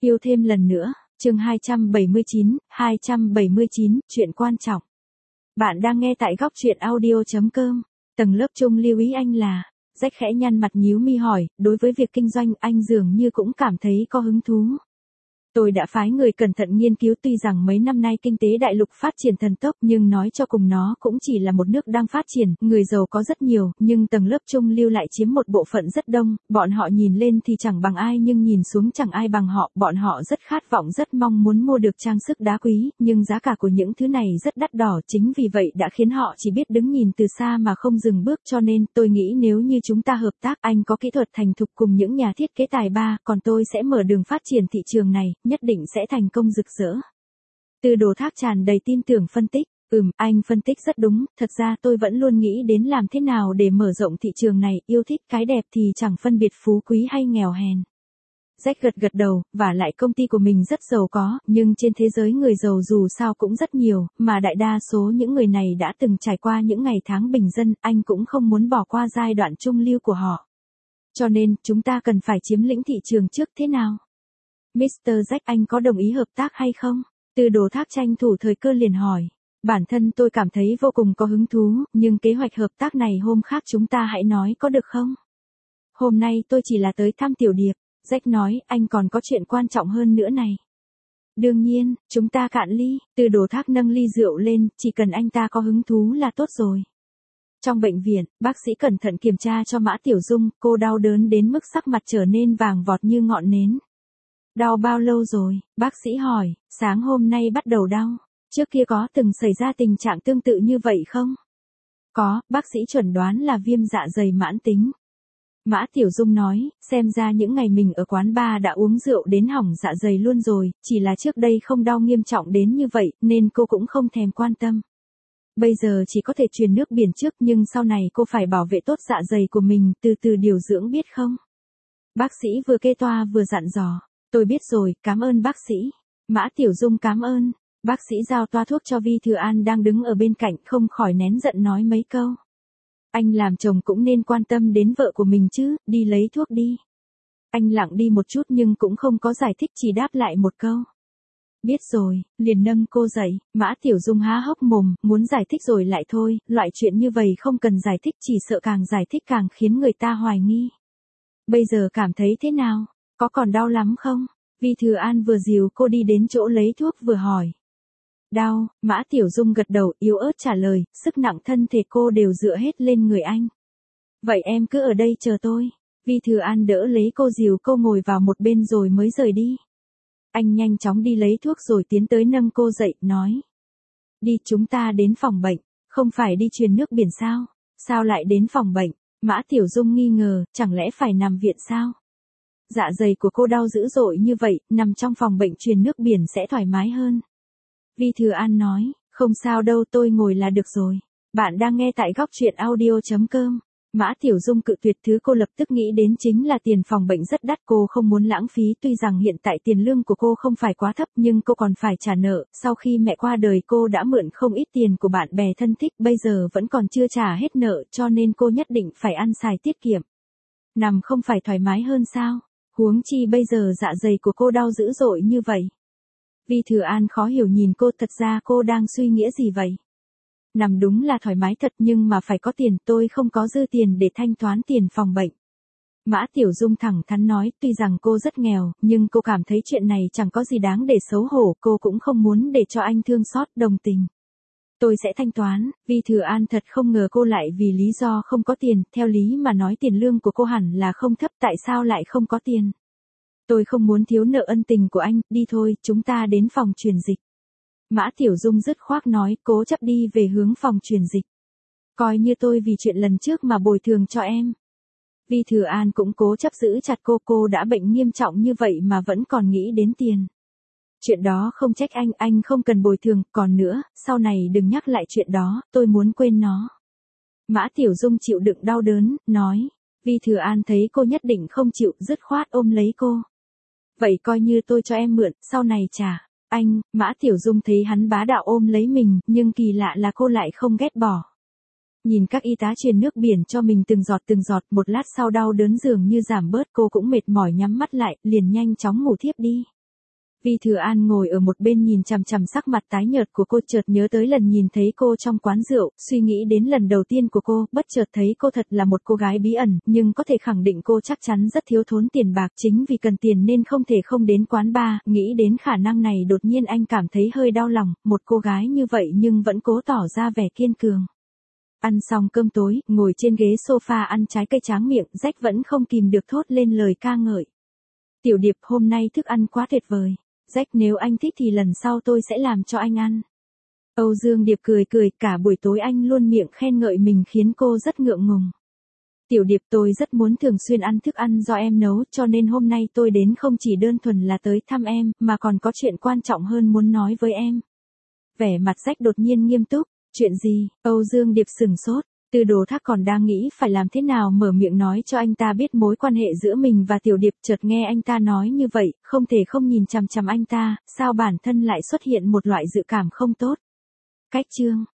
Yêu thêm lần nữa, chương 279, chuyện quan trọng. Bạn đang nghe tại góc truyện audio.com. Tầng lớp trung lưu ý anh là, Jack khẽ nhăn mặt nhíu mi hỏi, đối với việc kinh doanh anh dường như cũng cảm thấy có hứng thú. Tôi đã phái người cẩn thận nghiên cứu, tuy rằng mấy năm nay kinh tế đại lục phát triển thần tốc, nhưng nói cho cùng nó cũng chỉ là một nước đang phát triển, người giàu có rất nhiều, nhưng tầng lớp trung lưu lại chiếm một bộ phận rất đông, bọn họ nhìn lên thì chẳng bằng ai nhưng nhìn xuống chẳng ai bằng họ, bọn họ rất khát vọng, rất mong muốn mua được trang sức đá quý, nhưng giá cả của những thứ này rất đắt đỏ, chính vì vậy đã khiến họ chỉ biết đứng nhìn từ xa mà không dừng bước, cho nên tôi nghĩ nếu như chúng ta hợp tác, anh có kỹ thuật thành thục cùng những nhà thiết kế tài ba, còn tôi sẽ mở đường phát triển thị trường này, nhất định sẽ thành công rực rỡ. Tư Đồ Thác tràn đầy tin tưởng phân tích, anh phân tích rất đúng, thật ra tôi vẫn luôn nghĩ đến làm thế nào để mở rộng thị trường này, yêu thích cái đẹp thì chẳng phân biệt phú quý hay nghèo hèn. Jack gật đầu, và lại công ty của mình rất giàu có, nhưng trên thế giới người giàu dù sao cũng rất nhiều, mà đại đa số những người này đã từng trải qua những ngày tháng bình dân, anh cũng không muốn bỏ qua giai đoạn trung lưu của họ. Cho nên, chúng ta cần phải chiếm lĩnh thị trường trước, thế nào? Mr. Jack, anh có đồng ý hợp tác hay không? Tư Đồ Thác tranh thủ thời cơ liền hỏi. Bản thân tôi cảm thấy vô cùng có hứng thú, nhưng kế hoạch hợp tác này hôm khác chúng ta hãy nói có được không? Hôm nay tôi chỉ là tới thăm Tiểu Điệp. Jack nói, anh còn có chuyện quan trọng hơn nữa này. Đương nhiên, chúng ta cạn ly. Tư Đồ Thác nâng ly rượu lên, chỉ cần anh ta có hứng thú là tốt rồi. Trong bệnh viện, bác sĩ cẩn thận kiểm tra cho Mã Tiểu Dung, cô đau đớn đến mức sắc mặt trở nên vàng vọt như ngọn nến. Đau bao lâu rồi? Bác sĩ hỏi, sáng hôm nay bắt đầu đau. Trước kia có từng xảy ra tình trạng tương tự như vậy không? Có, bác sĩ chuẩn đoán là viêm dạ dày mãn tính. Mã Tiểu Dung nói, xem ra những ngày mình ở quán bar đã uống rượu đến hỏng dạ dày luôn rồi, chỉ là trước đây không đau nghiêm trọng đến như vậy, nên cô cũng không thèm quan tâm. Bây giờ chỉ có thể truyền nước biển trước, nhưng sau này cô phải bảo vệ tốt dạ dày của mình, từ từ điều dưỡng biết không? Bác sĩ vừa kê toa vừa dặn dò. Tôi biết rồi, cảm ơn bác sĩ. Mã Tiểu Dung cảm ơn. Bác sĩ giao toa thuốc cho Vi Thừa An đang đứng ở bên cạnh, không khỏi nén giận nói mấy câu. Anh làm chồng cũng nên quan tâm đến vợ của mình chứ, đi lấy thuốc đi. Anh lặng đi một chút nhưng cũng không có giải thích, chỉ đáp lại một câu. Biết rồi, liền nâng cô dậy. Mã Tiểu Dung há hốc mồm, muốn giải thích rồi lại thôi, loại chuyện như vậy không cần giải thích, chỉ sợ càng giải thích càng khiến người ta hoài nghi. Bây giờ cảm thấy thế nào? Có còn đau lắm không? Vi Thừa An vừa dìu cô đi đến chỗ lấy thuốc vừa hỏi. Đau, Mã Tiểu Dung gật đầu, yếu ớt trả lời, sức nặng thân thể cô đều dựa hết lên người anh. Vậy em cứ ở đây chờ tôi. Vi Thừa An đỡ lấy cô, dìu cô ngồi vào một bên rồi mới rời đi. Anh nhanh chóng đi lấy thuốc rồi tiến tới nâng cô dậy, nói. Đi, chúng ta đến phòng bệnh, không phải đi truyền nước biển sao? Sao lại đến phòng bệnh? Mã Tiểu Dung nghi ngờ, chẳng lẽ phải nằm viện sao? Dạ dày của cô đau dữ dội như vậy, nằm trong phòng bệnh truyền nước biển sẽ thoải mái hơn. Vi Thừa An nói, không sao đâu, tôi ngồi là được rồi. Bạn đang nghe tại góc truyện audio.com. Mã Tiểu Dung cự tuyệt, thứ cô lập tức nghĩ đến chính là tiền phòng bệnh rất đắt, cô không muốn lãng phí, tuy rằng hiện tại tiền lương của cô không phải quá thấp nhưng cô còn phải trả nợ, sau khi mẹ qua đời cô đã mượn không ít tiền của bạn bè thân thích, bây giờ vẫn còn chưa trả hết nợ, cho nên cô nhất định phải ăn xài tiết kiệm. Nằm không phải thoải mái hơn sao? Huống chi bây giờ dạ dày của cô đau dữ dội như vậy. Vi Thừa An khó hiểu nhìn cô, thật ra cô đang suy nghĩa gì vậy? Nằm đúng là thoải mái thật, nhưng mà phải có tiền, tôi không có dư tiền để thanh toán tiền phòng bệnh. Mã Tiểu Dung thẳng thắn nói, tuy rằng cô rất nghèo, nhưng cô cảm thấy chuyện này chẳng có gì đáng để xấu hổ, cô cũng không muốn để cho anh thương xót, đồng tình. Tôi sẽ thanh toán. Vi Thừa An thật không ngờ cô lại vì lý do không có tiền, theo lý mà nói tiền lương của cô hẳn là không thấp, tại sao lại không có tiền? Tôi không muốn thiếu nợ ân tình của anh, đi thôi, chúng ta đến phòng truyền dịch. Mã Tiểu Dung dứt khoát nói, cố chấp đi về hướng phòng truyền dịch. Coi như tôi vì chuyện lần trước mà bồi thường cho em. Vi Thừa An cũng cố chấp giữ chặt cô đã bệnh nghiêm trọng như vậy mà vẫn còn nghĩ đến tiền. Chuyện đó không trách anh không cần bồi thường, còn nữa, sau này đừng nhắc lại chuyện đó, tôi muốn quên nó. Mã Tiểu Dung chịu đựng đau đớn, nói. Vi Thừa An thấy cô nhất định không chịu, dứt khoát ôm lấy cô. Vậy coi như tôi cho em mượn, sau này trả. Anh, Mã Tiểu Dung thấy hắn bá đạo ôm lấy mình, nhưng kỳ lạ là cô lại không ghét bỏ. Nhìn các y tá truyền nước biển cho mình từng giọt, một lát sau đau đớn dường như giảm bớt, cô cũng mệt mỏi nhắm mắt lại, liền nhanh chóng ngủ thiếp đi. Vi Thừa An ngồi ở một bên nhìn chằm chằm sắc mặt tái nhợt của cô, chợt nhớ tới lần nhìn thấy cô trong quán rượu, suy nghĩ đến lần đầu tiên của cô, bất chợt thấy cô thật là một cô gái bí ẩn, nhưng có thể khẳng định cô chắc chắn rất thiếu thốn tiền bạc, chính vì cần tiền nên không thể không đến quán bar. Nghĩ đến khả năng này đột nhiên anh cảm thấy hơi đau lòng, một cô gái như vậy nhưng vẫn cố tỏ ra vẻ kiên cường. Ăn xong cơm tối, ngồi trên ghế sofa ăn trái cây tráng miệng, Jack vẫn không kìm được thốt lên lời ca ngợi. Tiểu Điệp, hôm nay thức ăn quá tuyệt vời. Jack, nếu anh thích thì lần sau tôi sẽ làm cho anh ăn. Âu Dương Điệp cười cười, cả buổi tối anh luôn miệng khen ngợi mình khiến cô rất ngượng ngùng. Tiểu Điệp, tôi rất muốn thường xuyên ăn thức ăn do em nấu, cho nên hôm nay tôi đến không chỉ đơn thuần là tới thăm em, mà còn có chuyện quan trọng hơn muốn nói với em. Vẻ mặt Jack đột nhiên nghiêm túc. Chuyện gì? Âu Dương Điệp sửng sốt. Tư Đồ Thác còn đang nghĩ phải làm thế nào mở miệng nói cho anh ta biết mối quan hệ giữa mình và Tiểu Điệp, chợt nghe anh ta nói như vậy, không thể không nhìn chằm chằm anh ta, sao bản thân lại xuất hiện một loại dự cảm không tốt. Cách chương